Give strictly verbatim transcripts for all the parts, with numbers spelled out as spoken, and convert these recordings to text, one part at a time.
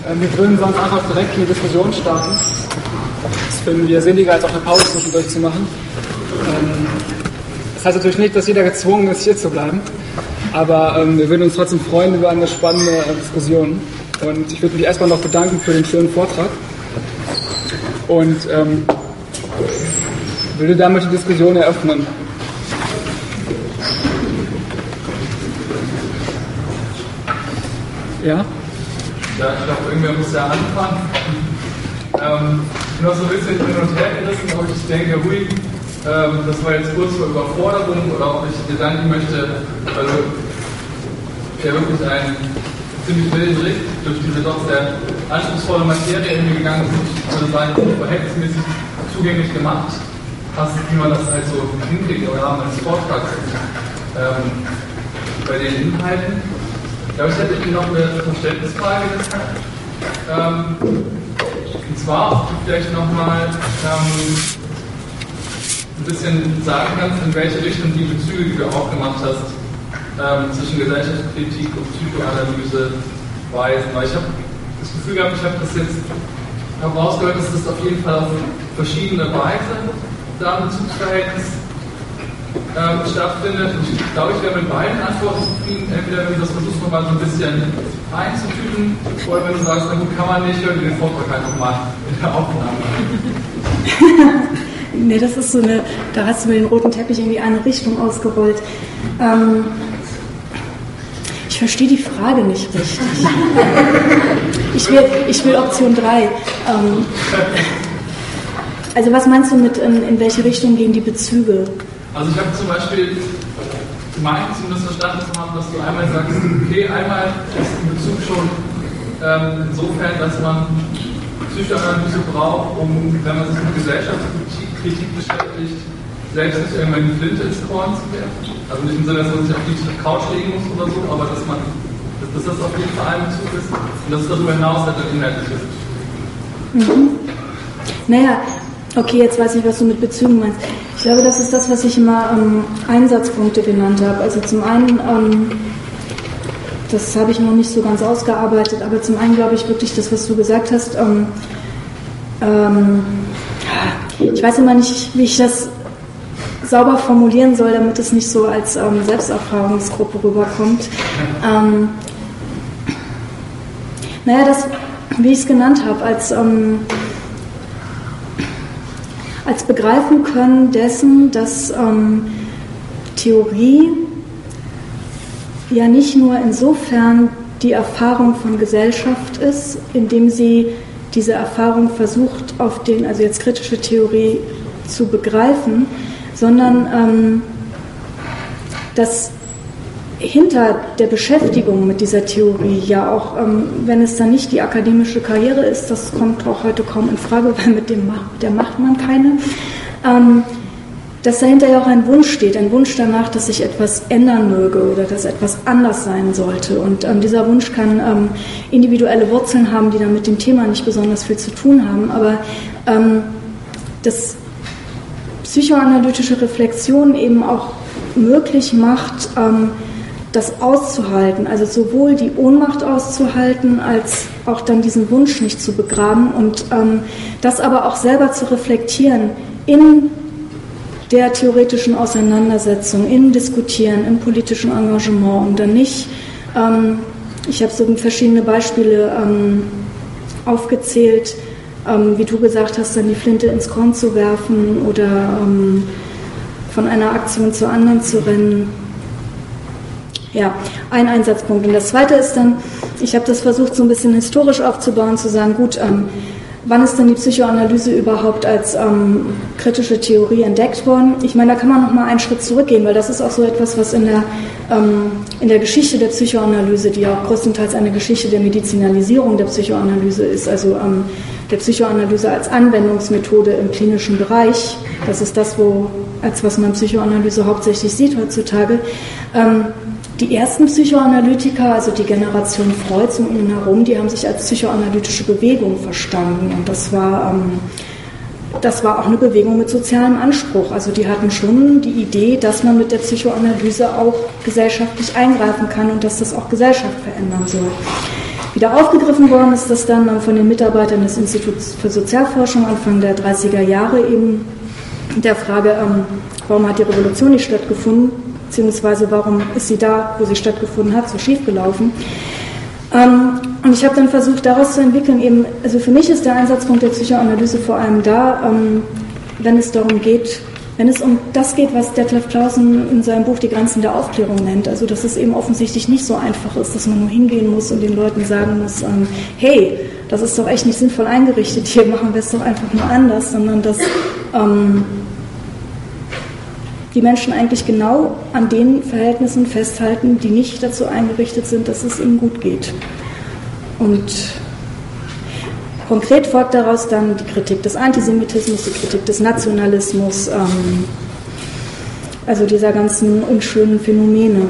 Wir würden sonst einfach direkt eine Diskussion starten. Das finden wir sinniger, als auch eine Pause zwischendurch zu machen. Das heißt natürlich nicht, dass jeder gezwungen ist, hier zu bleiben. Aber ähm, wir würden uns trotzdem freuen über eine spannende äh, Diskussion. Und ich würde mich erstmal noch bedanken für den schönen Vortrag. Und ähm, würde damit die Diskussion eröffnen. Ja? Ja, ich glaube, irgendwer muss ja anfangen. Ähm, ich bin noch so ein bisschen hin und her gerissen, ob ich denke, hui, ähm, das war jetzt kurz vor Überforderung oder ob ich Gedanken möchte, also ja wirklich einen ziemlich wilden Richt durch diese doch sehr anspruchsvolle Materie irgendwie gegangen ist. Ich würde sagen, verhältnismäßig zugänglich gemacht hast, wie man das halt so hinkriegt im Rahmen eines Vortrags ähm, bei den Inhalten. Ich glaube, ich hätte Ihnen noch eine Verständnisfrage. Ähm, und zwar, ob du vielleicht nochmal ähm, ein bisschen sagen kannst, in welche Richtung die Bezüge, die du aufgemacht hast, ähm, zwischen Gesellschaftskritik und Psychoanalyse weisen. Weil ich habe das Gefühl gehabt, ich habe das jetzt herausgehört, dass das auf jeden Fall auf verschiedene Weise da ein Bezugsverhältnis Ähm, stattfindet. Und ich glaube, ich wäre mit beiden Antworten zufrieden. Entweder wenn du das versuchst, nochmal so ein bisschen einzutüten, oder wenn du sagst, na gut, kann man nicht, hör dir den Vortrag halt nochmal in der Aufnahme an. Nee, das ist so eine, da hast du mit dem roten Teppich irgendwie eine Richtung ausgerollt. Ähm, ich verstehe die Frage nicht richtig. Ich will, ich will Option drei. Ähm, also was meinst du mit, in, in welche Richtung gehen die Bezüge? Also ich habe zum Beispiel gemeint, zumindest verstanden zu haben, dass du einmal sagst, okay, einmal ist ein Bezug schon ähm, insofern, dass man Psychoanalyse braucht, um, wenn man sich mit Gesellschaftskritik beschäftigt, selbst nicht irgendwann die Flinte ins Korn zu werfen. Also nicht im Sinne, dass man sich auf die Couch legen muss oder so, aber dass man, dass das auf jeden Fall ein Bezug ist und dass es darüber hinaus halt ein inhaltliches ist. Mhm. Naja, okay, jetzt weiß ich, was du mit Bezügen meinst. Ich glaube, das ist das, was ich immer ähm, Einsatzpunkte genannt habe. Also zum einen, ähm, das habe ich noch nicht so ganz ausgearbeitet, aber zum einen glaube ich wirklich das, was du gesagt hast. Ähm, ähm, ich weiß immer nicht, wie ich das sauber formulieren soll, damit es nicht so als ähm, Selbsterfahrungsgruppe rüberkommt. Ähm, naja, das, wie ich es genannt habe, als... Ähm, als begreifen können dessen, dass ähm, Theorie ja nicht nur insofern die Erfahrung von Gesellschaft ist, indem sie diese Erfahrung versucht, auf den, also jetzt kritische Theorie zu begreifen, sondern ähm, dass hinter der Beschäftigung mit dieser Theorie ja auch, ähm, wenn es dann nicht die akademische Karriere ist, das kommt auch heute kaum in Frage, weil mit dem der macht man keine, ähm, dass dahinter ja auch ein Wunsch steht, ein Wunsch danach, dass sich etwas ändern möge oder dass etwas anders sein sollte. Und ähm, dieser Wunsch kann ähm, individuelle Wurzeln haben, die dann mit dem Thema nicht besonders viel zu tun haben, aber ähm, dass psychoanalytische Reflexion eben auch möglich macht, ähm, das auszuhalten, also sowohl die Ohnmacht auszuhalten, als auch dann diesen Wunsch nicht zu begraben und ähm, das aber auch selber zu reflektieren in der theoretischen Auseinandersetzung, im Diskutieren, im politischen Engagement und dann nicht, ähm, ich habe so verschiedene Beispiele ähm, aufgezählt, ähm, wie du gesagt hast, dann die Flinte ins Korn zu werfen oder ähm, von einer Aktion zur anderen zu rennen. Ja, ein Einsatzpunkt. Und das Zweite ist dann, ich habe das versucht, so ein bisschen historisch aufzubauen, zu sagen, gut, ähm, wann ist denn die Psychoanalyse überhaupt als ähm, kritische Theorie entdeckt worden? Ich meine, da kann man noch mal einen Schritt zurückgehen, weil das ist auch so etwas, was in der, ähm, in der Geschichte der Psychoanalyse, die auch größtenteils eine Geschichte der Medizinalisierung der Psychoanalyse ist, also ähm, der Psychoanalyse als Anwendungsmethode im klinischen Bereich, das ist das, wo, als was man Psychoanalyse hauptsächlich sieht heutzutage, ähm, die ersten Psychoanalytiker, also die Generation Freuds um ihn herum, die haben sich als psychoanalytische Bewegung verstanden. Und das war, ähm, das war auch eine Bewegung mit sozialem Anspruch. Also die hatten schon die Idee, dass man mit der Psychoanalyse auch gesellschaftlich eingreifen kann und dass das auch Gesellschaft verändern soll. Wie wieder aufgegriffen worden ist, das dann von den Mitarbeitern des Instituts für Sozialforschung Anfang der dreißiger Jahre eben der Frage, ähm, warum hat die Revolution nicht stattgefunden, beziehungsweise warum ist sie da, wo sie stattgefunden hat, so schief gelaufen. Ähm, und ich habe dann versucht, daraus zu entwickeln, eben, also für mich ist der Einsatzpunkt der Psychoanalyse vor allem da, ähm, wenn es darum geht, wenn es um das geht, was Detlef Clausen in seinem Buch Die Grenzen der Aufklärung nennt, also dass es eben offensichtlich nicht so einfach ist, dass man nur hingehen muss und den Leuten sagen muss, ähm, hey, das ist doch echt nicht sinnvoll eingerichtet, hier machen wir es doch einfach nur anders, sondern dass ähm, die Menschen eigentlich genau an den Verhältnissen festhalten, die nicht dazu eingerichtet sind, dass es ihnen gut geht. Und konkret folgt daraus dann die Kritik des Antisemitismus, die Kritik des Nationalismus, ähm, also dieser ganzen unschönen Phänomene.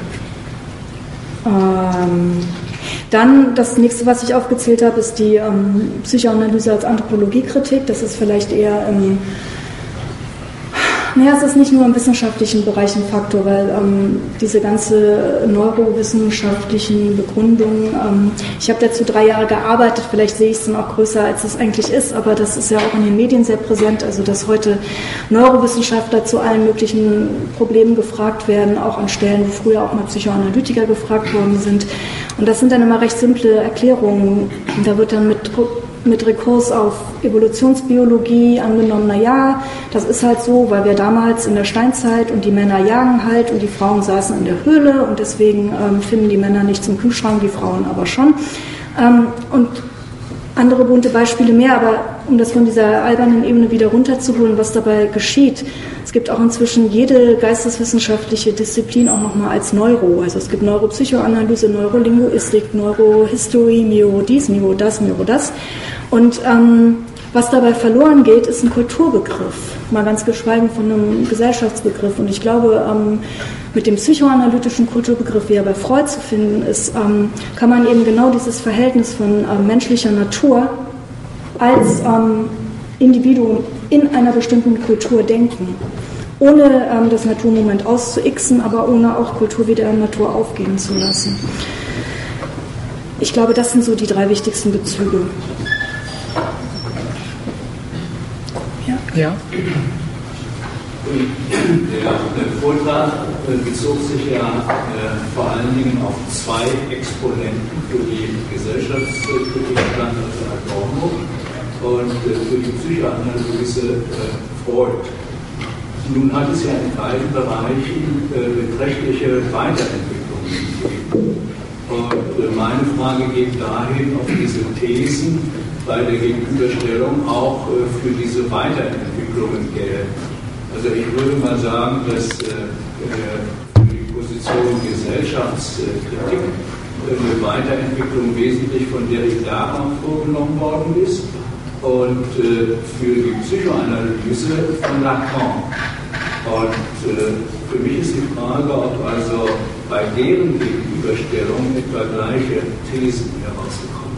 Ähm, dann das nächste, was ich aufgezählt habe, ist die ähm, Psychoanalyse als Anthropologiekritik. Das ist vielleicht eher im Naja, es ist nicht nur im wissenschaftlichen Bereich ein Faktor, weil ähm, diese ganze neurowissenschaftlichen Begründungen, ähm, ich habe dazu drei Jahre gearbeitet, vielleicht sehe ich es dann auch größer, als es eigentlich ist, aber das ist ja auch in den Medien sehr präsent, also dass heute Neurowissenschaftler zu allen möglichen Problemen gefragt werden, auch an Stellen, wo früher auch mal Psychoanalytiker gefragt worden sind. Und das sind dann immer recht simple Erklärungen. Da wird dann mit mit Rekurs auf Evolutionsbiologie angenommen, na ja, das ist halt so, weil wir damals in der Steinzeit und die Männer jagen halt und die Frauen saßen in der Höhle und deswegen ähm, finden die Männer nicht zum Kühlschrank, die Frauen aber schon. Ähm, und andere bunte Beispiele mehr, aber um das von dieser albernen Ebene wieder runterzuholen, was dabei geschieht. Es gibt auch inzwischen jede geisteswissenschaftliche Disziplin auch nochmal als Neuro. Also es gibt Neuropsychoanalyse, Neurolinguistik, Neurohistory, Miro dies, Miro das, Miro das. Und ähm, was dabei verloren geht, ist ein Kulturbegriff, mal ganz geschweigen von einem Gesellschaftsbegriff. Und ich glaube, ähm, mit dem psychoanalytischen Kulturbegriff, wie er bei Freud zu finden ist, ähm, kann man eben genau dieses Verhältnis von ähm, menschlicher Natur als ähm, Individuum in einer bestimmten Kultur denken, ohne ähm, das Naturmoment auszuixen, aber ohne auch Kultur wieder in Natur aufgehen zu lassen. Ich glaube, das sind so die drei wichtigsten Bezüge. Ja? Ja. Der, der Vortrag bezog sich ja äh, vor allen Dingen auf zwei Exponenten für die Gesellschaftskritik, stand also Adorno und äh, für die Psychoanalyse äh, Freud. Nun hat es ja in beiden Bereichen äh, beträchtliche Weiterentwicklungen gegeben. Und äh, meine Frage geht dahin, ob diese Thesen bei der Gegenüberstellung auch äh, für diese Weiterentwicklungen gelten. Also ich würde mal sagen, dass äh, für die Position Gesellschaftskritik eine Weiterentwicklung wesentlich von Derrida vorgenommen worden ist und äh, für die Psychoanalyse von Lacan. Und äh, für mich ist die Frage, ob also bei deren Gegenüberstellung etwa gleiche Thesen herausgekommen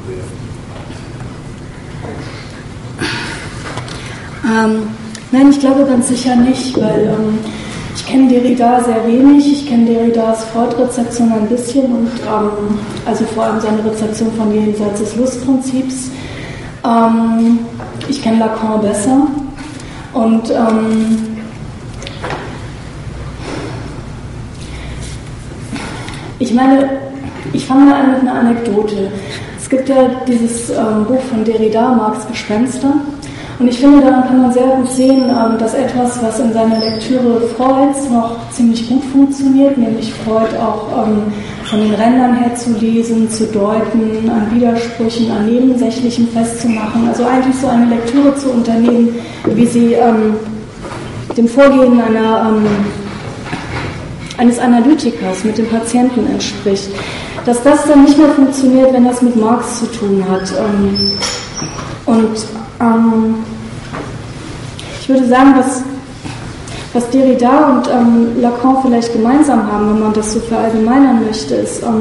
wären. Ähm. Nein, ich glaube ganz sicher nicht, weil ähm, ich kenne Derrida sehr wenig, ich kenne Derridas Freud-Rezeption ein bisschen und ähm, also vor allem seine Rezeption von jenseits des Lustprinzips. Ähm, ich kenne Lacan besser und ähm, ich meine, ich fange mal an mit einer Anekdote. Es gibt ja dieses ähm, Buch von Derrida, Marx Gespenster. Und ich finde, daran kann man sehr gut sehen, dass etwas, was in seiner Lektüre Freuds noch ziemlich gut funktioniert, nämlich Freud auch von den Rändern her zu lesen, zu deuten, an Widersprüchen, an Nebensächlichen festzumachen, also eigentlich so eine Lektüre zu unternehmen, wie sie ähm, dem Vorgehen einer, ähm, eines Analytikers mit dem Patienten entspricht. Dass das dann nicht mehr funktioniert, wenn das mit Marx zu tun hat. Ähm, und Ähm, ich würde sagen, dass, was Derrida und ähm, Lacan vielleicht gemeinsam haben, wenn man das so verallgemeinern möchte, ist, ähm,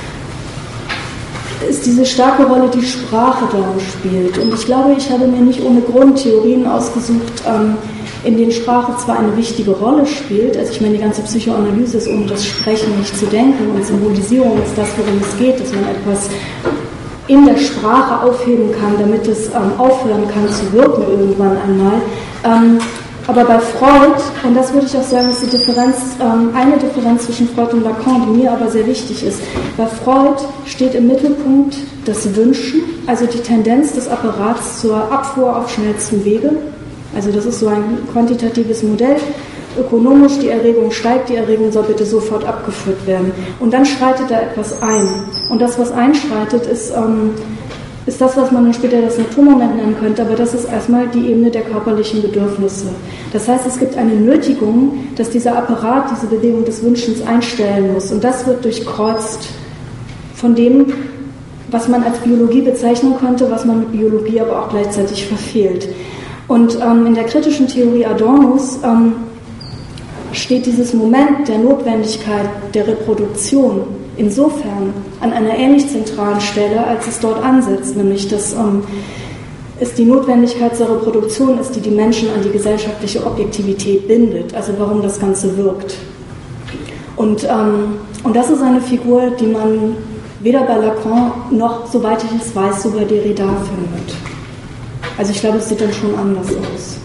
ist diese starke Rolle, die Sprache darin spielt. Und ich glaube, ich habe mir nicht ohne Grund Theorien ausgesucht, ähm, in denen Sprache zwar eine wichtige Rolle spielt, also ich meine, die ganze Psychoanalyse ist, ohne das Sprechen nicht zu denken, und Symbolisierung ist das, worum es geht, dass man etwas in der Sprache aufheben kann, damit es ähm, aufhören kann zu wirken irgendwann einmal. Ähm, aber bei Freud, und das würde ich auch sagen, ist die Differenz, ähm, eine Differenz zwischen Freud und Lacan, die mir aber sehr wichtig ist. Bei Freud steht im Mittelpunkt das Wünschen, also die Tendenz des Apparats zur Abfuhr auf schnellstem Wege. Also das ist so ein quantitatives Modell. Ökonomisch, die Erregung steigt, die Erregung soll bitte sofort abgeführt werden. Und dann schreitet da etwas ein. Und das, was einschreitet, ist, ähm, ist das, was man dann später das Naturmoment nennen könnte, aber das ist erstmal die Ebene der körperlichen Bedürfnisse. Das heißt, es gibt eine Nötigung, dass dieser Apparat, diese Bewegung des Wünschens einstellen muss. Und das wird durchkreuzt von dem, was man als Biologie bezeichnen könnte, was man mit Biologie aber auch gleichzeitig verfehlt. Und ähm, in der kritischen Theorie Adornos ähm, steht dieses Moment der Notwendigkeit der Reproduktion insofern an einer ähnlich zentralen Stelle, als es dort ansetzt, nämlich dass ähm, es die Notwendigkeit zur Reproduktion ist, die die Menschen an die gesellschaftliche Objektivität bindet, also warum das Ganze wirkt. Und, ähm, und das ist eine Figur, die man weder bei Lacan noch, soweit ich es weiß, so bei Derrida findet. Also ich glaube, es sieht dann schon anders aus.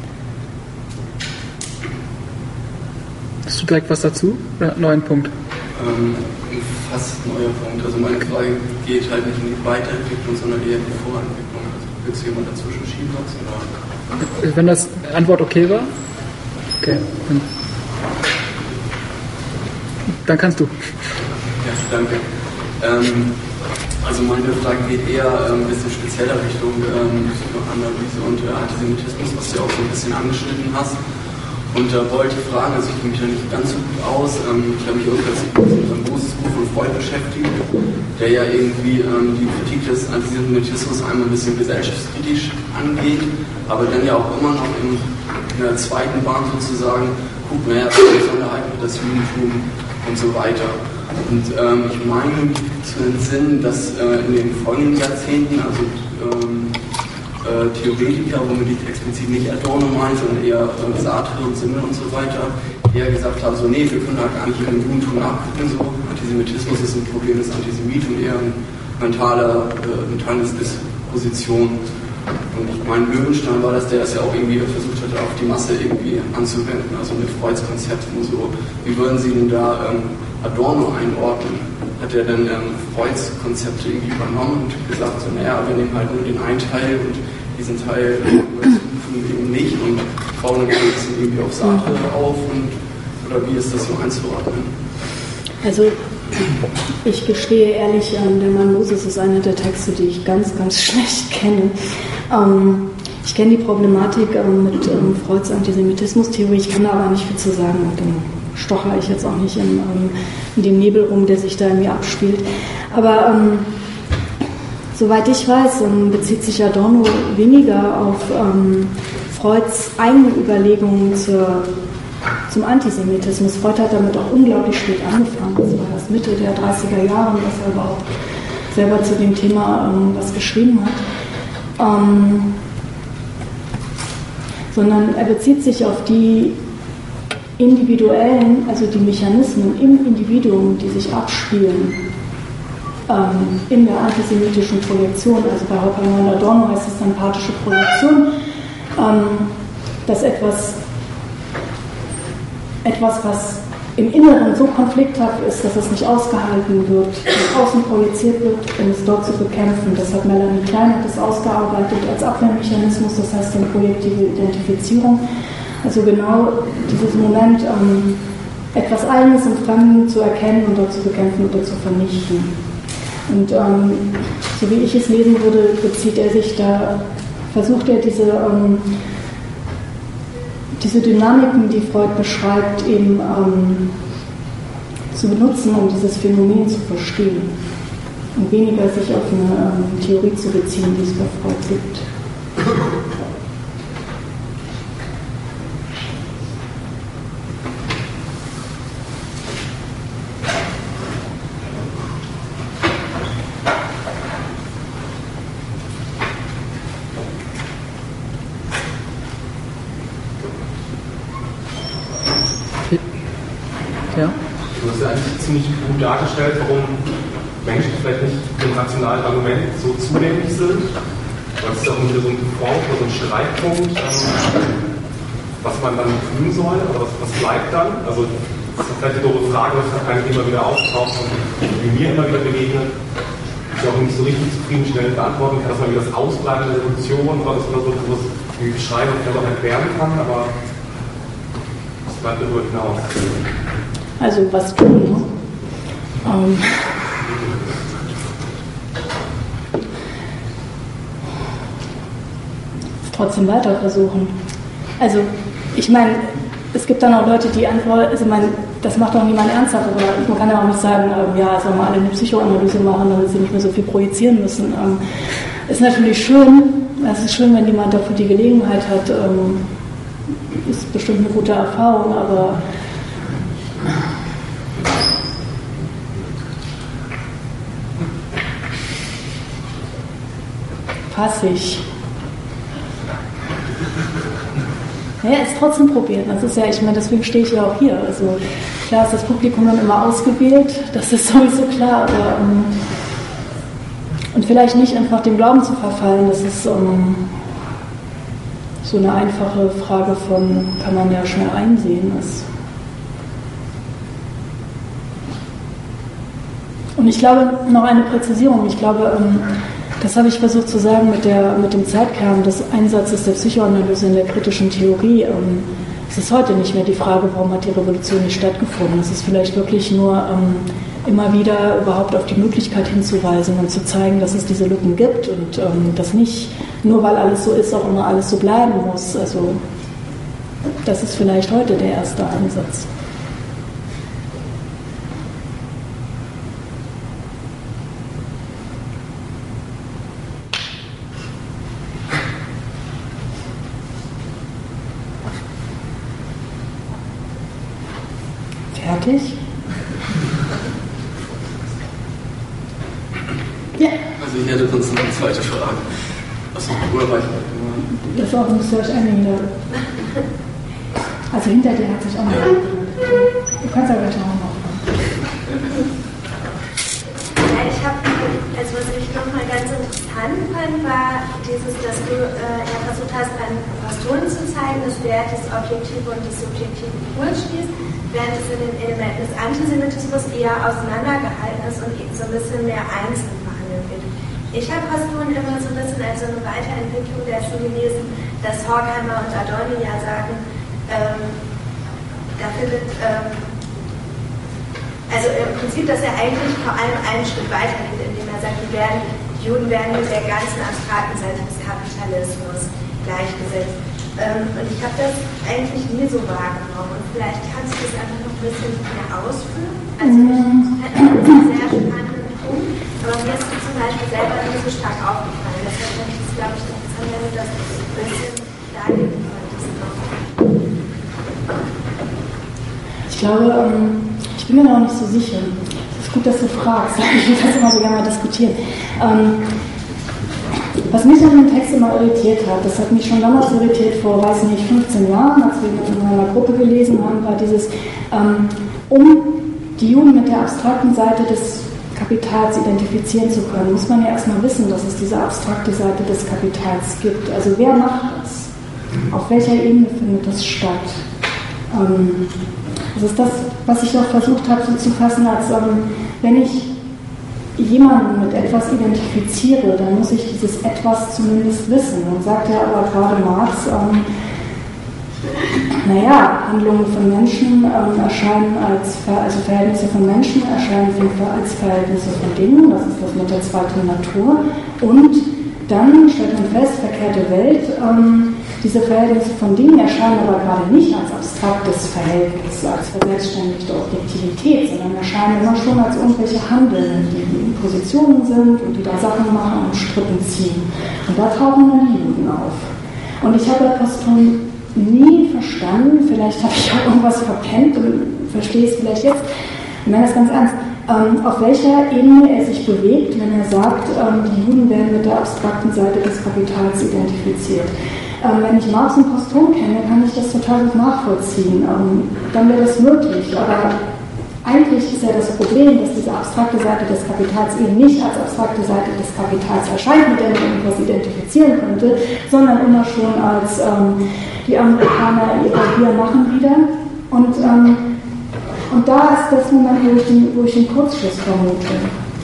Hast du direkt was dazu? Oder neuen Punkt? Ähm, fast ein neuer Punkt. Also meine Frage geht halt nicht in die Weiterentwicklung, sondern eher in die Vorentwicklung. Also willst du jemand dazwischen schieben was? Oder? Wenn das Antwort okay war? Okay. Dann, dann kannst du. Ja, danke. Ähm, also meine Frage geht eher ähm, ein bisschen spezieller Richtung ähm, Psychoanalyse und äh, Antisemitismus, was du auch so ein bisschen angeschnitten hast. Und da äh, wollte ich fragen, also ich kenne mich da nicht ganz so gut aus, ähm, ich habe mich irgendwann mit einem großes Buch von Freud beschäftigt, der ja irgendwie ähm, die Kritik des Antisemitismus einmal ein bisschen gesellschaftskritisch angeht, aber dann ja auch immer noch in, in der zweiten Bahn sozusagen guckt, naja, Besonderheiten, das Judentum und so weiter. Und ähm, ich meine zu entsinnen, dass äh, in den folgenden Jahrzehnten, also ähm, äh, Theoretiker, womit ich explizit nicht Adorno meine, sondern eher äh, Sartre und Simmel und so weiter, eher gesagt haben, so nee, wir können da gar nicht im Judentum nachgucken, so Antisemitismus ist ein Problem des Antisemitum, eher ein mentaler, äh, mentale Disposition. Und ich meine, Löwenstein war das, der es ja auch irgendwie versucht hat, auf die Masse irgendwie anzuwenden, also mit Freuds Konzepten und so. Wie würden Sie denn da ähm, Adorno einordnen? Hat er dann ähm, Freuds Konzepte irgendwie übernommen und gesagt, so, naja, wir nehmen halt nur den einen Teil und diesen Teil überprüfen eben nicht und bauen dann ein bisschen irgendwie auf Sartre auf und, oder wie ist das so einzuordnen? Also ich gestehe ehrlich, der Mann Moses ist einer der Texte, die ich ganz, ganz schlecht kenne. Ähm, ich kenne die Problematik ähm, mit ähm, Freuds Antisemitismus-Theorie, ich kann da aber nicht viel zu sagen und dann stochere ich jetzt auch nicht in, ähm, in dem Nebel rum, der sich da in mir abspielt. Aber ähm, soweit ich weiß, ähm, bezieht sich Adorno weniger auf ähm, Freuds eigene Überlegungen zur zum Antisemitismus. Freud hat damit auch unglaublich spät angefangen. Das war erst Mitte der dreißiger Jahre, dass er aber auch selber zu dem Thema ähm, was geschrieben hat. Ähm, sondern er bezieht sich auf die individuellen, also die Mechanismen im Individuum, die sich abspielen ähm, in der antisemitischen Projektion. Also bei Horkheimer und Adorno heißt es empathische Projektion, ähm, dass etwas Etwas, was im Inneren so konflikthaft ist, dass es nicht ausgehalten wird, nach außen projiziert wird, um es dort zu bekämpfen. Das hat Melanie Klein hat das ausgearbeitet als Abwehrmechanismus, das heißt dann projektive Identifizierung. Also genau dieses Moment, ähm, etwas Eigenes im Fremden zu erkennen und dort zu bekämpfen oder zu vernichten. Und ähm, so wie ich es lesen würde, bezieht er sich da, versucht er diese ähm, diese Dynamiken, die Freud beschreibt, eben ähm, zu benutzen, um dieses Phänomen zu verstehen und weniger sich auf eine ähm, Theorie zu beziehen, die es bei Freud gibt. Ja. Du hast ja eigentlich ziemlich gut dargestellt, warum Menschen, die vielleicht nicht dem rationalen Argument so zugänglich sind. Das ist auch wieder so ein Front oder so ein Streitpunkt, ähm, was man dann tun soll, aber was, was bleibt dann? Also das ist vielleicht die doofe Frage, was eigentlich immer wieder auftaucht und die mir immer wieder begegnet, ich auch nicht so richtig zufriedenstellend beantworten kann, dass man wieder das Ausbleiben der Revolution oder so, oder so wie beschreiben und vielleicht auch erklären kann, aber es bleibt darüber hinaus. Also was tun, ne? Ähm. Trotzdem weiter versuchen. Also, ich meine, es gibt dann auch Leute, die antworten, also man, das macht auch niemand ernsthaft, aber man kann ja auch nicht sagen, ähm, ja, sollen wir alle eine Psychoanalyse machen, damit sie nicht mehr so viel projizieren müssen. Ähm, ist natürlich schön, es ist schön, wenn jemand dafür die Gelegenheit hat, ähm, ist bestimmt eine gute Erfahrung, aber passig. Ja, es trotzdem probieren. Das ist ja, ich meine, deswegen stehe ich ja auch hier. Also klar ist das Publikum dann immer ausgewählt, das ist sowieso klar, aber um, und vielleicht nicht einfach dem Glauben zu verfallen, das ist um, so eine einfache Frage von, kann man ja schnell einsehen. Das und ich glaube, noch eine Präzisierung, ich glaube, um, das habe ich versucht zu sagen mit, der, mit dem Zeitkern des Einsatzes der Psychoanalyse in der kritischen Theorie. Ähm, es ist heute nicht mehr die Frage, warum hat die Revolution nicht stattgefunden. Es ist vielleicht wirklich nur ähm, immer wieder überhaupt auf die Möglichkeit hinzuweisen und zu zeigen, dass es diese Lücken gibt und ähm, dass nicht, nur weil alles so ist, auch immer alles so bleiben muss. Also das ist vielleicht heute der erste Ansatz. Fertig? Ja. Also ich hätte sonst noch eine zweite Frage. Achso, oder war ich Das auch müsst ihr euch einigen. Also hinter dir hat sich auch noch. Ja. Du kannst aber gleich noch mal. Ja, ich habe, also was ich nochmal ganz interessant fand, war dieses, dass du äh, ja versucht hast, an Postulen zu zeigen, das Wert des Objektiven und des Subjektiven durchschließt, während es in den Elementen des Antisemitismus eher auseinandergehalten ist und so ein bisschen mehr einzeln behandelt wird. Ich habe Postulen immer so ein bisschen als so eine Weiterentwicklung dessen gelesen, dass Horkheimer und Adorno ja sagen, ähm, da findet, ähm, also im Prinzip, dass er eigentlich vor allem einen Schritt weiter geht, indem er sagt, die, werden, die Juden werden mit der ganzen abstrakten Seite des Kapitalismus gleichgesetzt. Ähm, und ich habe das eigentlich nie so wahrgenommen. Und vielleicht kannst du das einfach noch ein bisschen mehr ausführen. Also ich fand das einen sehr spannenden Punkt, aber mir ist zum Beispiel selber nicht so stark aufgefallen. Deshalb fand ich es, glaube ich, interessant, wenn du das ein bisschen darlegen könntest. Ich glaube, ich bin mir noch nicht so sicher. Es ist gut, dass du fragst. Ich würde das immer so gerne mal diskutieren. Was mich an dem Text immer irritiert hat, das hat mich schon damals irritiert, vor, weiß nicht, fünfzehn Jahren, als wir in einer Gruppe gelesen haben, war dieses, ähm, um die Juden mit der abstrakten Seite des Kapitals identifizieren zu können, muss man ja erstmal wissen, dass es diese abstrakte Seite des Kapitals gibt. Also wer macht das? Auf welcher Ebene findet das statt? Ähm, das ist das, was ich auch versucht habe so zu fassen, als ähm, wenn ich jemanden mit etwas identifiziere, dann muss ich dieses Etwas zumindest wissen. Dann sagt ja aber gerade Marx, ähm, naja, Handlungen von Menschen ähm, erscheinen als, also Verhältnisse von Menschen erscheinen als Verhältnisse von Dingen, das ist das mit der zweiten Natur. Und dann stellt man fest, verkehrte Welt, ähm, diese Verhältnisse von Dingen erscheinen aber gerade nicht als abstraktes Verhältnis, als verselbstständigte Objektivität, sondern erscheinen immer schon als irgendwelche Handeln, die in Positionen sind und die da Sachen machen und Strippen ziehen. Und da tauchen dann die Juden auf. Und ich habe etwas von nie verstanden, vielleicht habe ich auch irgendwas verpennt und verstehe es vielleicht jetzt, ich meine das ganz ernst, ähm, auf welcher Ebene er sich bewegt, wenn er sagt, ähm, die Juden werden mit der abstrakten Seite des Kapitals identifiziert. Ähm, wenn ich Marx und Posthum kenne, kann ich das total gut nachvollziehen. Ähm, dann wäre das möglich, aber eigentlich ist ja das Problem, dass diese abstrakte Seite des Kapitals eben nicht als abstrakte Seite des Kapitals erscheint, mit der man irgendwas identifizieren könnte, sondern immer schon als ähm, die Amerikaner ihr Bier machen wieder. Und, ähm, und da ist das Moment, wo ich den, wo ich den Kurzschluss vermute.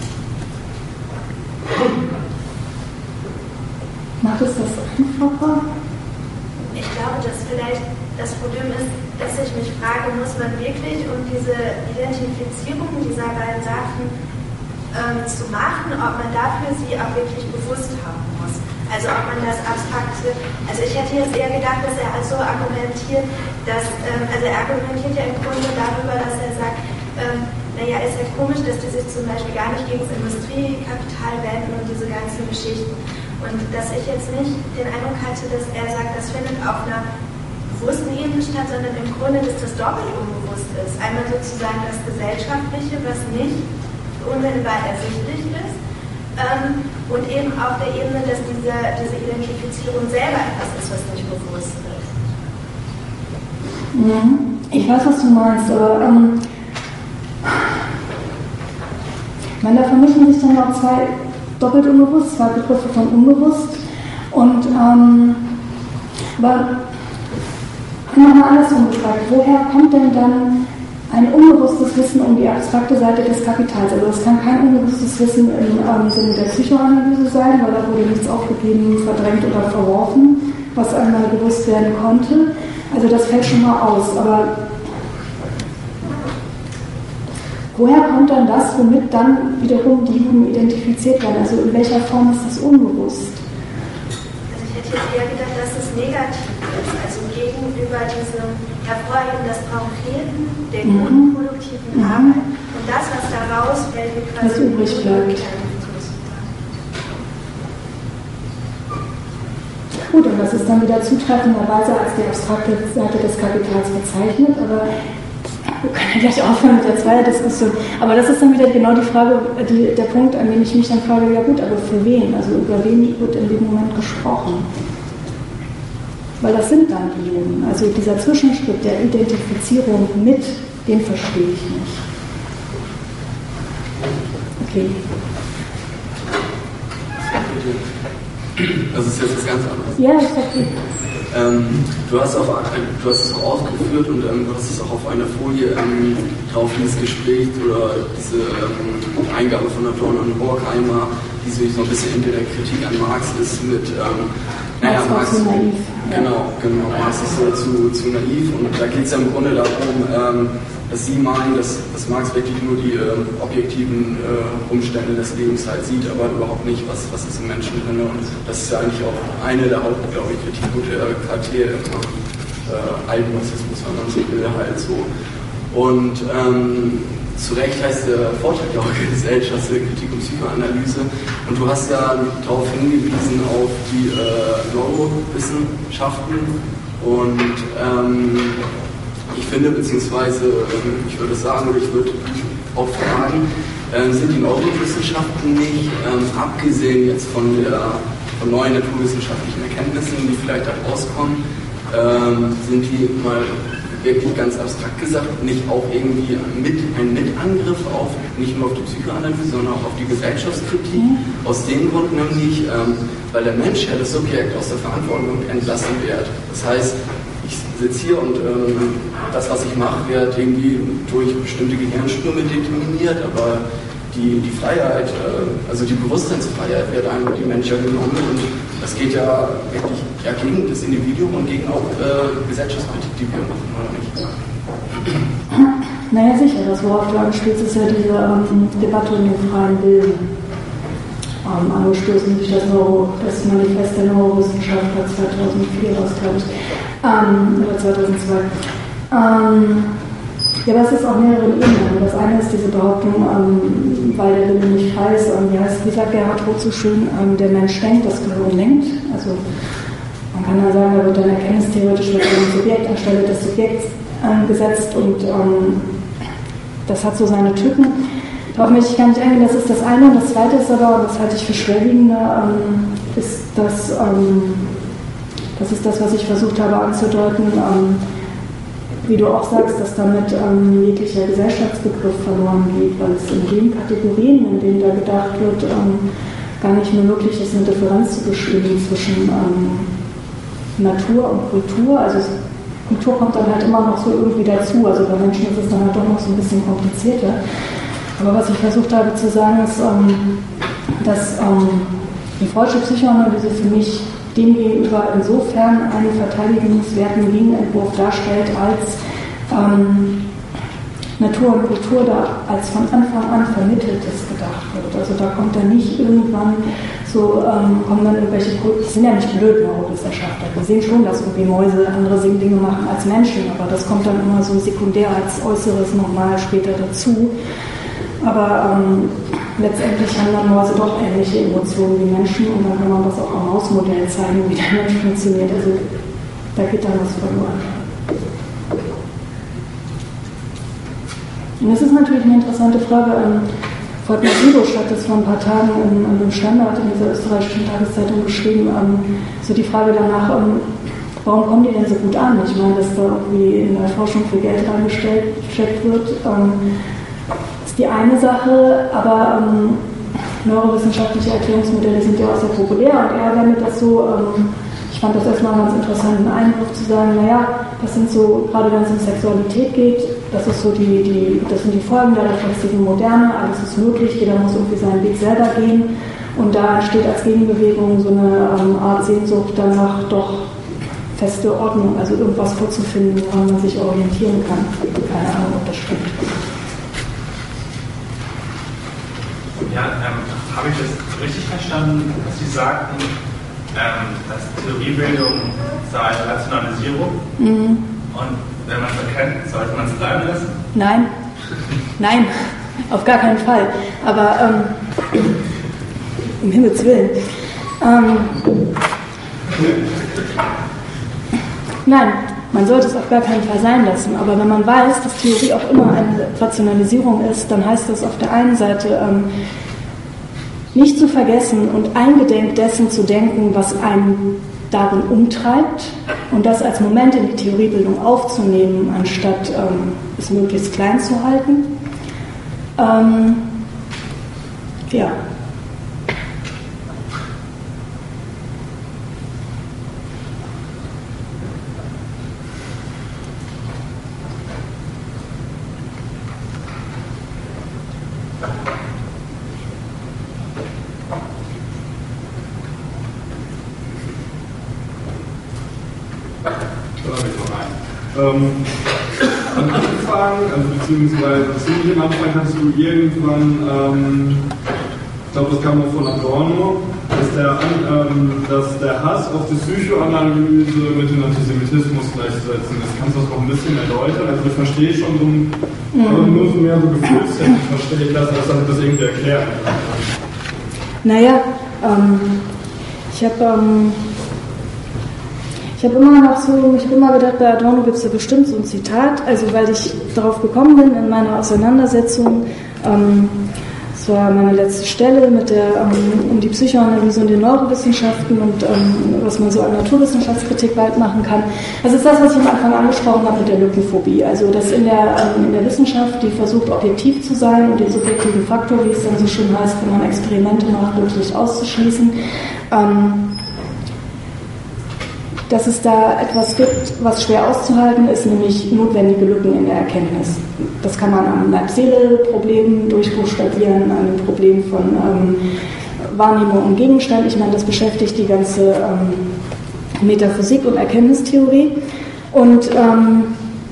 Macht es das einfacher? Ich glaube, dass vielleicht das Problem ist, dass ich mich frage, muss man wirklich, um diese Identifizierung dieser beiden Sachen ähm, zu machen, ob man dafür sie auch wirklich bewusst haben muss. Also ob man das Abstrakte, also ich hätte jetzt eher gedacht, dass er also argumentiert, dass, ähm, also er argumentiert ja im Grunde darüber, dass er sagt, ähm, naja, ist ja komisch, dass die sich zum Beispiel gar nicht gegen das Industriekapital wenden und diese ganzen Geschichten. Und dass ich jetzt nicht den Eindruck hatte, dass er sagt, das findet auf einer bewussten Ebene statt, sondern im Grunde, dass das doppelt unbewusst ist. Einmal sozusagen das Gesellschaftliche, was nicht unmittelbar ersichtlich ist, ähm, und eben auf der Ebene, dass diese, diese Identifizierung selber etwas ist, was nicht bewusst ist. Ich weiß, was du meinst, aber ähm, ich meine, da vermischen sich dann noch zwei doppelt unbewusst, zwei Begriffe von unbewusst und ähm, aber nochmal andersrum gefragt, woher kommt denn dann ein unbewusstes Wissen um die abstrakte Seite des Kapitals? Also es kann kein unbewusstes Wissen im ähm, Sinne der Psychoanalyse sein, weil da wurde nichts aufgegeben, verdrängt oder verworfen, was einmal gewusst werden konnte. Also das fällt schon mal aus, aber woher kommt dann das, womit dann wiederum die Juden identifiziert werden? Also in welcher Form ist das unbewusst? Also ich hätte jetzt eher gedacht, dass es negativ ist, also gegenüber diesem Hervorheben des Konkreten, der mhm. guten produktiven mhm. Arbeit und das, was da rausfällt, wie quasi was übrig bleibt. Gut, und das ist dann wieder zutreffenderweise als die abstrakte Seite des Kapitals bezeichnet, aber wir können ja gleich aufhören mit der Zweierdiskussion. Aber das ist dann wieder genau die Frage, die, der Punkt, an dem ich mich dann frage, ja gut, aber für wen? Also über wen wird in dem Moment gesprochen? Weil das sind dann die Juden. Also dieser Zwischenschritt der Identifizierung mit, den verstehe ich nicht. Okay. Das ist jetzt was ganz anderes. Ja, ist okay. Ähm, du, hast auch, du hast es auch ausgeführt und ähm, du hast es auch auf einer Folie ähm, drauf, dieses Gespräch oder diese ähm, Eingabe von Adorno und Horkheimer, die so ein bisschen hinter der Kritik an Marx ist mit, ähm, naja, Marx, zu naiv. genau, genau, Marx ist so zu, zu naiv und da geht es ja im Grunde darum, ähm, dass sie meinen, dass, dass Marx wirklich nur die äh, objektiven äh, Umstände des Lebens halt sieht, aber überhaupt nicht, was, was ist im Menschen drin. Und das ist ja eigentlich auch eine der Haupt, glaube ich, Kritikpunkte der Charaktere im äh, Altmarxismus, wenn man so will, halt so. Und ähm, zu Recht heißt der Vortrag ja auch Gesellschaftskritik und Psychoanalyse. Und du hast ja darauf hingewiesen, auf die äh, Neurowissenschaften und ähm, ich finde, beziehungsweise ich würde sagen, oder ich würde auch fragen, äh, sind die Neurowissenschaften nicht, ähm, abgesehen jetzt von, der, von neuen naturwissenschaftlichen Erkenntnissen, die vielleicht da rauskommen, ähm, sind die mal wirklich ganz abstrakt gesagt nicht auch irgendwie mit, ein Mitangriff auf, nicht nur auf die Psychoanalyse, sondern auch auf die Gesellschaftskritik, mhm. aus dem Grund nämlich, ähm, weil der Mensch ja das Subjekt aus der Verantwortung entlassen wird. Das heißt, ich sitze hier und ähm, das, was ich mache, wird irgendwie durch bestimmte Gehirnströme determiniert, aber die, die Freiheit, äh, also die Bewusstseinsfreiheit wird einem die Menschen genommen und das geht ja wirklich ja, gegen das Individuum und gegen auch äh, Gesellschaftskritik, die wir machen, oder nicht? Naja, sicher, das worauf du anspielst, ist ja diese ähm, Debatte um den freien Willen. Ähm, angestoßen durch das, Neuro, das Manifest der Neurowissenschaftler zweitausendvier aus, glaube ich. Ähm, oder zweitausendzwei. Ähm, ja, aber es ist auf mehreren Ebenen. Das eine ist diese Behauptung, ähm, weil der Wille nicht frei ist, ähm, wie, heißt, wie sagt Gerhard Roth so schön, ähm, der Mensch denkt, das Gehirn lenkt. Also man kann ja sagen, da wird dann erkenntnistheoretisch mit einem Subjekt anstelle des Subjekts ähm, gesetzt und ähm, das hat so seine Tücken. Darauf möchte ich gar nicht eingehen, das ist das eine. Und das zweite ist aber, und das halte ich für schwerwiegender, ähm, ist das, ähm, das ist das, was ich versucht habe anzudeuten, ähm, wie du auch sagst, dass damit ähm, jeglicher Gesellschaftsbegriff verloren geht, weil es in den Kategorien, in denen da gedacht wird, ähm, gar nicht mehr möglich ist, eine Differenz zu bestimmen zwischen ähm, Natur und Kultur. Also Kultur kommt dann halt immer noch so irgendwie dazu, also bei Menschen ist es dann halt doch noch so ein bisschen komplizierter. Aber was ich versucht habe zu sagen, ist, ähm, dass ähm, die Freud'sche Psychoanalyse für mich demgegenüber insofern einen verteidigungswerten Gegenentwurf darstellt, als ähm, Natur und Kultur da als von Anfang an Vermitteltes gedacht wird. Also da kommt dann nicht irgendwann so, ähm, kommen dann irgendwelche, die sind ja nicht blöd, Neurowissenschaftler. Wir sehen schon, dass irgendwie Mäuse andere Dinge machen als Menschen, aber das kommt dann immer so sekundär als Äußeres nochmal später dazu. Aber ähm, letztendlich haben dann Mäuse doch ähnliche Emotionen wie Menschen und dann kann man das auch am Mausmodell zeigen, wie der Mensch funktioniert. Also da geht dann was verloren. Und das ist natürlich eine interessante Frage. Ähm, Volkmar Siebusch hat das vor ein paar Tagen in, in einem Standard in dieser österreichischen Tageszeitung geschrieben. Ähm, so die Frage danach, ähm, warum kommen die denn so gut an? Ich meine, dass da irgendwie in der Forschung viel Geld reingesteckt wird. Ähm, die eine Sache, aber ähm, neurowissenschaftliche Erklärungsmodelle sind ja auch sehr populär und er damit das so, ähm, ich fand das erstmal einen ganz interessanten Einwurf zu sagen, naja, das sind so, gerade wenn es um Sexualität geht, das ist so die, die, das sind die Folgen der reflexiven Moderne, alles ist möglich, jeder muss irgendwie seinen Weg selber gehen und da entsteht als Gegenbewegung so eine ähm, Art Sehnsucht danach, doch feste Ordnung, also irgendwas vorzufinden, woran man sich orientieren kann. Keine Ahnung, ob das stimmt. Ja, ähm, habe ich das richtig verstanden, dass Sie sagten, ähm, dass Theoriebildung sei Rationalisierung mhm. und wenn man es erkennt, sollte man es bleiben lassen? Nein, nein, auf gar keinen Fall. Aber ähm, um Himmels Willen. Ähm, nein, man sollte es auf gar keinen Fall sein lassen. Aber wenn man weiß, dass Theorie auch immer eine Rationalisierung ist, dann heißt das auf der einen Seite ähm, nicht zu vergessen und eingedenk dessen zu denken, was einen darin umtreibt und das als Moment in die Theoriebildung aufzunehmen, anstatt ähm, es möglichst klein zu halten. Ähm, ja. Ähm, am Anfang, also beziehungsweise ziemlich am Anfang hattest du irgendwann, ähm, ich glaube, das kam auch von Adorno, dass der, ähm, dass der Hass auf die Psychoanalyse mit dem Antisemitismus gleichzusetzen ist. Kannst du das noch ein bisschen erläutern? Also ich verstehe schon so ein, mhm. aber nur so mehr so gefühlstechnisch verstehe ich das, als damit das irgendwie erklärt. Naja, ähm, ich habe ähm, Ich habe immer noch so, ich habe immer gedacht, bei Adorno gibt es ja bestimmt so ein Zitat, also weil ich darauf gekommen bin in meiner Auseinandersetzung, ähm, das war meine letzte Stelle mit der, ähm, um die Psychoanalyse und die Neurowissenschaften und ähm, was man so an Naturwissenschaftskritik bald machen kann. Das ist das, was ich am Anfang angesprochen habe mit der Lückenphobie, also dass in der, ähm, in der Wissenschaft, die versucht objektiv zu sein und den subjektiven Faktor, wie es dann so schön heißt, wenn man Experimente macht, wirklich auszuschließen, ähm, dass es da etwas gibt, was schwer auszuhalten ist, nämlich notwendige Lücken in der Erkenntnis. Das kann man an Leib-Seele-Problemen durchbuchstabieren, an dem Problem von ähm, Wahrnehmung und Gegenstand. Ich meine, das beschäftigt die ganze ähm, Metaphysik und Erkenntnistheorie. Und, ähm,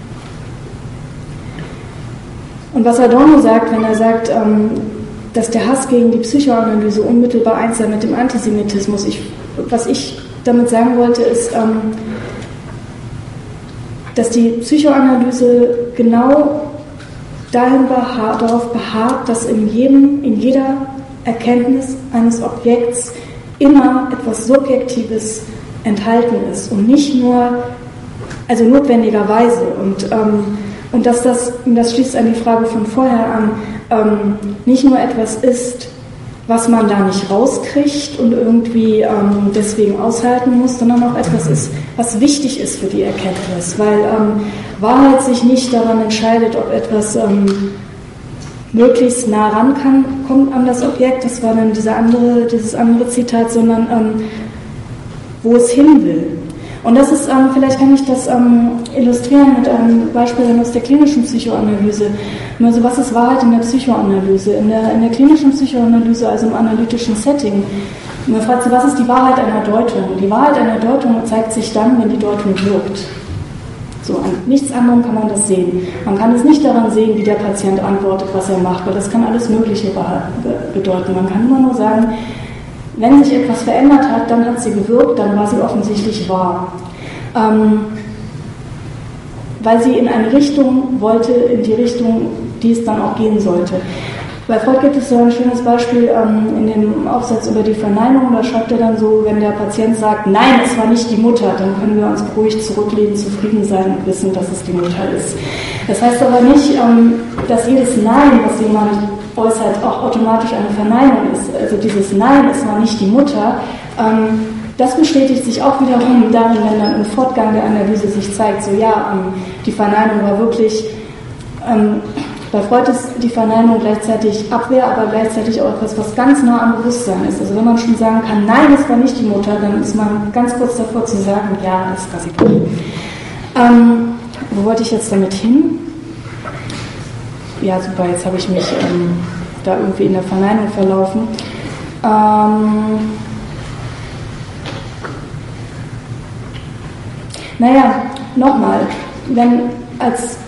und was Adorno sagt, wenn er sagt, ähm, dass der Hass gegen die Psychoanalyse unmittelbar eins sei mit dem Antisemitismus, ich, was ich damit sagen wollte, ist, ähm, dass die Psychoanalyse genau dahin beharrt, darauf beharrt, dass in jedem, in jeder Erkenntnis eines Objekts immer etwas Subjektives enthalten ist und nicht nur, also notwendigerweise und, ähm, und dass das, und das schließt an die Frage von vorher an, ähm, nicht nur etwas ist, was man da nicht rauskriegt und irgendwie ähm, deswegen aushalten muss, sondern auch etwas ist, was wichtig ist für die Erkenntnis, weil ähm, Wahrheit sich nicht daran entscheidet, ob etwas ähm, möglichst nah ran kann, kommt an das Objekt, das war dann diese andere, dieses andere Zitat, sondern ähm, wo es hin will. Und das ist, ähm, vielleicht kann ich das ähm, illustrieren mit einem Beispiel aus der klinischen Psychoanalyse. Also was ist Wahrheit in der Psychoanalyse? In der, in der klinischen Psychoanalyse, also im analytischen Setting, man fragt sich, was ist die Wahrheit einer Deutung? Die Wahrheit einer Deutung zeigt sich dann, wenn die Deutung wirkt. So, an nichts anderem kann man das sehen. Man kann es nicht daran sehen, wie der Patient antwortet, was er macht, weil das kann alles Mögliche bedeuten. Man kann immer nur sagen, wenn sich etwas verändert hat, dann hat sie gewirkt, dann war sie offensichtlich wahr. Ähm, weil sie in eine Richtung wollte, in die Richtung, die es dann auch gehen sollte. Bei Freud gibt es so ein schönes Beispiel ähm, in dem Aufsatz über die Verneinung, da schreibt er dann so, wenn der Patient sagt, nein, es war nicht die Mutter, dann können wir uns beruhigt zurücklehnen, zufrieden sein und wissen, dass es die Mutter ist. Das heißt aber nicht, ähm, dass jedes Nein, was jemand äußert, auch automatisch eine Verneinung ist. Also dieses Nein, es war nicht die Mutter, ähm, das bestätigt sich auch wiederum darin, wenn dann im Fortgang der Analyse sich zeigt, so ja, ähm, die Verneinung war wirklich, ähm, bei Freud ist die Verneinung gleichzeitig Abwehr, aber gleichzeitig auch etwas, was ganz nah am Bewusstsein ist. Also wenn man schon sagen kann, nein, es war nicht die Mutter, dann ist man ganz kurz davor zu sagen, ja, das war sie doch. Ähm, wo wollte ich jetzt damit hin? Ja, super, jetzt habe ich mich ähm, da irgendwie in der Verneinung verlaufen. Ähm, naja, nochmal, wenn als,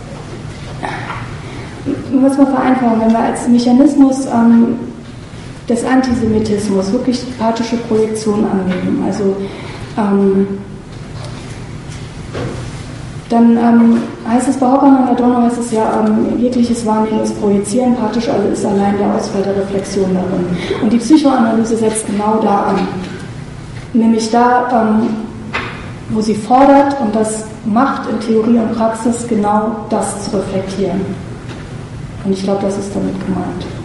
ich muss mal vereinfachen, wenn wir als Mechanismus ähm, des Antisemitismus wirklich pathische Projektion annehmen, also ähm, dann ähm, heißt es bei Hockermann und Adorno, heißt es ja, ähm, jegliches Wahrnehmen ist Projizieren, pathisch also ist allein der Ausfall der Reflexion darin. Und die Psychoanalyse setzt genau da an. Nämlich da, ähm, wo sie fordert und das macht in Theorie und Praxis, genau das zu reflektieren. Und ich glaube, das ist damit gemeint.